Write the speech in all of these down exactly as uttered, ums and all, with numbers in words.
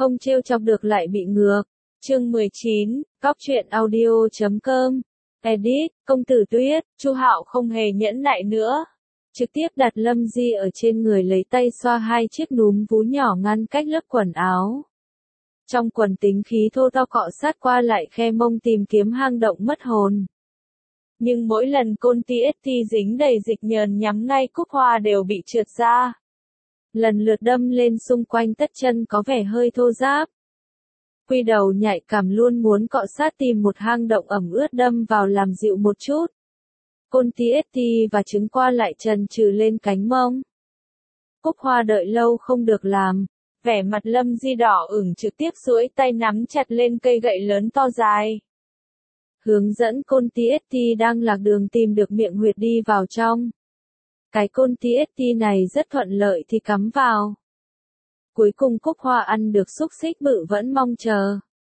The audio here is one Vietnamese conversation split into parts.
không trêu chọc được lại bị ngược. Chương mười chín, Cóc truyện audio chấm com. Edit, công tử Tuyết, Chu Hạo không hề nhẫn nại nữa. Trực tiếp đặt Lâm Di ở trên người lấy tay xoa hai chiếc núm vú nhỏ ngăn cách lớp quần áo. Trong quần tính khí thô to cọ sát qua lại khe mông tìm kiếm hang động mất hồn. Nhưng mỗi lần côn ti ét ti dính đầy dịch nhờn nhắm ngay cúc hoa đều bị trượt ra. Lần lượt đâm lên xung quanh tất chân có vẻ hơi thô ráp. Quy đầu nhạy cảm luôn muốn cọ sát tìm một hang động ẩm ướt đâm vào làm dịu một chút. Côn ti ét ti và trứng qua lại trần trừ lên cánh mông. Cúc hoa đợi lâu không được làm. Vẻ mặt Lâm Di đỏ ửng trực tiếp duỗi tay nắm chặt lên cây gậy lớn to dài. Hướng dẫn côn ti ét ti đang lạc đường tìm được miệng huyệt đi vào trong. Cái côn ti ét ti này rất thuận lợi thì cắm vào. Cuối cùng cúc hoa ăn được xúc xích bự vẫn mong chờ.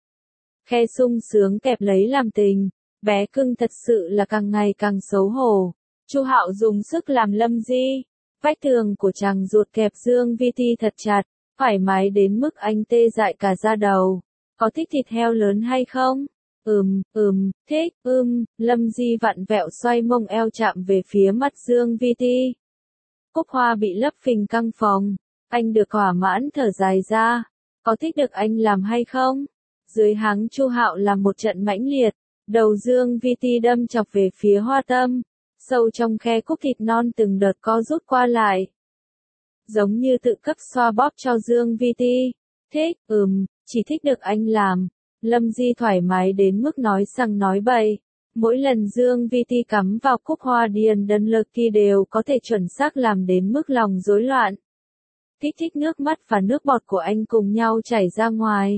Khe sung sướng kẹp lấy làm tình, bé cưng thật sự là càng ngày càng xấu hổ. Chu Hạo dùng sức làm Lâm Di, vách tường của chàng ruột kẹp Dương Vi Ti thật chặt, thoải mái đến mức anh tê dại cả da đầu. Có thích thịt heo lớn hay không? Ừm, ừm, thích, ưm, Lâm Di vặn vẹo xoay mông eo chạm về phía mắt Dương Vi Ti. Cúc hoa bị lấp phình căng phồng, anh được thỏa mãn thở dài ra. Có thích được anh làm hay không? Dưới háng Chu Hạo làm một trận mãnh liệt, đầu Dương Vi Ti đâm chọc về phía hoa tâm, sâu trong khe cúc thịt non từng đợt co rút qua lại. Giống như tự cấp xoa bóp cho Dương Vi Ti. Thích, ừm, chỉ thích được anh làm. Lâm Di thoải mái đến mức nói sằng nói bậy. Mỗi lần Dương Vi Ti cắm vào cúc hoa điền đơn lực thì đều có thể chuẩn xác làm đến mức lòng rối loạn. Kích thích nước mắt và nước bọt của anh cùng nhau chảy ra ngoài.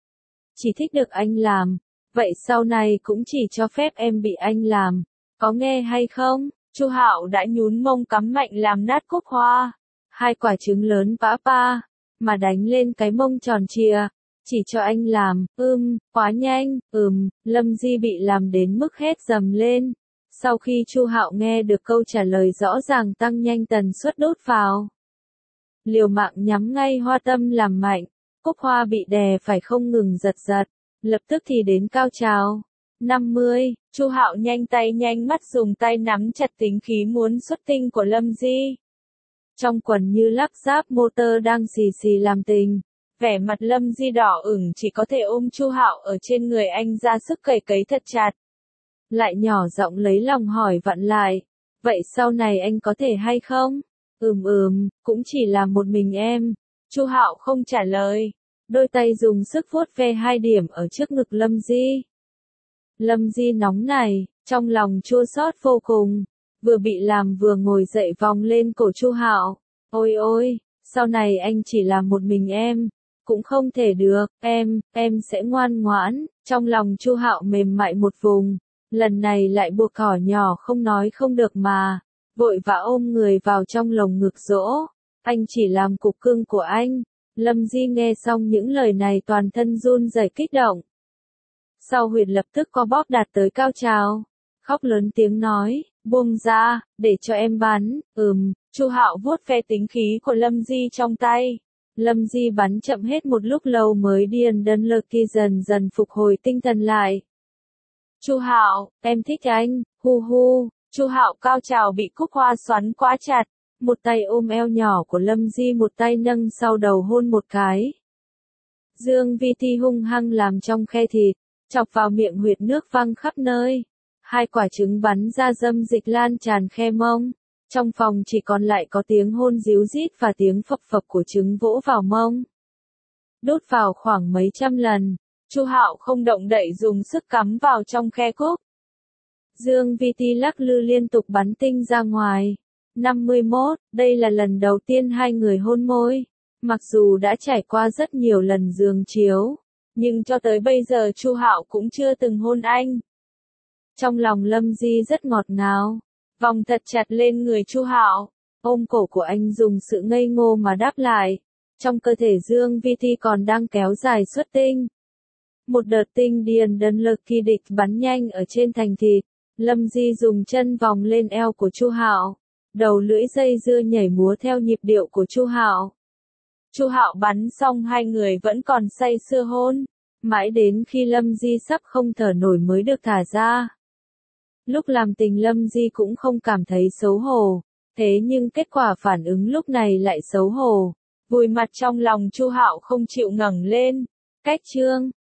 Chỉ thích được anh làm. Vậy sau này cũng chỉ cho phép em bị anh làm. Có nghe hay không? Chu Hạo đã nhún mông cắm mạnh làm nát cúc hoa. Hai quả trứng lớn vã pa, mà đánh lên cái mông tròn trịa. Chỉ cho anh làm, ưm, quá nhanh, ừm, Lâm Di bị làm đến mức hét dầm lên. Sau khi Chu Hạo nghe được câu trả lời rõ ràng tăng nhanh tần suất đốt vào. Liều mạng nhắm ngay hoa tâm làm mạnh, cúc hoa bị đè phải không ngừng giật giật, lập tức thì đến cao trào. năm mươi, Chu Hạo nhanh tay nhanh mắt dùng tay nắm chặt tính khí muốn xuất tinh của Lâm Di. Trong quần như lắp ráp motor đang xì xì làm tình. Vẻ mặt Lâm Di đỏ ửng chỉ có thể ôm Chu Hạo ở trên người anh ra sức cầy cấy thật chặt. Lại nhỏ giọng lấy lòng hỏi vặn lại. Vậy sau này anh có thể hay không? Ừm ừm, cũng chỉ là một mình em. Chu Hạo không trả lời. Đôi tay dùng sức vuốt ve hai điểm ở trước ngực Lâm Di. Lâm Di nóng này, trong lòng chua xót vô cùng. Vừa bị làm vừa ngồi dậy vòng lên cổ Chu Hạo. Ôi ôi, sau này anh chỉ là một mình em. Cũng không thể được, em, em sẽ ngoan ngoãn. Trong lòng Chu Hạo mềm mại một vùng. Lần này lại buộc cỏ nhỏ không nói không được mà. Vội vã ôm người vào trong lồng ngực dỗ. Anh chỉ làm cục cưng của anh. Lâm Di nghe xong những lời này toàn thân run rẩy kích động. Sau huyệt lập tức co bóp đạt tới cao trào. Khóc lớn tiếng nói, buông ra, để cho em bắn. Ừm, Chu Hạo vuốt ve tính khí của Lâm Di trong tay. Lâm Di bắn chậm hết một lúc lâu mới điền đơn lực kia dần dần phục hồi tinh thần lại. Chu Hạo, em thích anh, hu hu. Chu Hạo cao trào bị cúc hoa xoắn quá chặt, một tay ôm eo nhỏ của Lâm Di một tay nâng sau đầu hôn một cái. Dương Vi Ti hung hăng làm trong khe thịt, chọc vào miệng huyệt nước văng khắp nơi. Hai quả trứng bắn ra dâm dịch lan tràn khe mông. Trong phòng chỉ còn lại có tiếng hôn díu dít và tiếng phập phập của trứng vỗ vào mông. Đốt vào khoảng mấy trăm lần, Chu Hạo không động đậy dùng sức cắm vào trong khe cúc. Dương Vi Ti lắc lư liên tục bắn tinh ra ngoài. năm mươi mốt, đây là lần đầu tiên hai người hôn môi. Mặc dù đã trải qua rất nhiều lần giường chiếu, nhưng cho tới bây giờ Chu Hạo cũng chưa từng hôn anh. Trong lòng Lâm Di rất ngọt ngào. Vòng thật chặt lên người Chu Hạo, ôm cổ của anh dùng sự ngây ngô mà đáp lại. Trong cơ thể Dương Vi Ti còn đang kéo dài xuất tinh. Một đợt tinh điền đơn lực kỳ địch bắn nhanh ở trên thành thịt. Lâm Di dùng chân vòng lên eo của Chu Hạo, đầu lưỡi dây dưa nhảy múa theo nhịp điệu của Chu Hạo. Chu Hạo bắn xong hai người vẫn còn say sưa hôn, mãi đến khi Lâm Di sắp không thở nổi mới được thả ra. Lúc làm tình Lâm Di cũng không cảm thấy xấu hổ, thế nhưng kết quả phản ứng lúc này lại xấu hổ. Vùi mặt trong lòng Chu Hạo không chịu ngẩng lên. Cách chương